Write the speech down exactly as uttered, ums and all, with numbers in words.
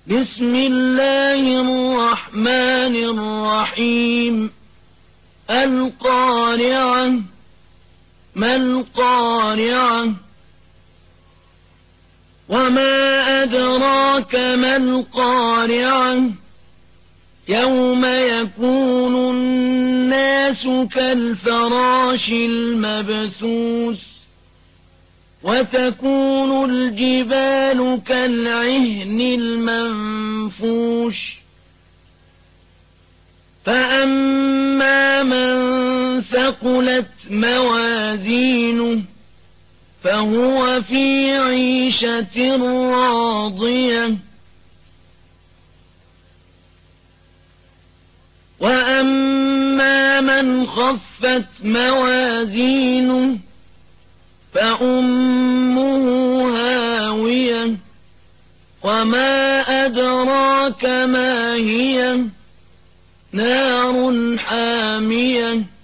بسم الله الرحمن الرحيم القارعة ما القارعة وما أدراك ما القارعة يوم يكون الناس كالفراش المبثوث وتكون الجبال كالعهن المنفوش فأما من ثقلت موازينه فهو في عيشة راضية وأما من خفت موازينه فأمه هاوية وما أدراك ما هي نار حامية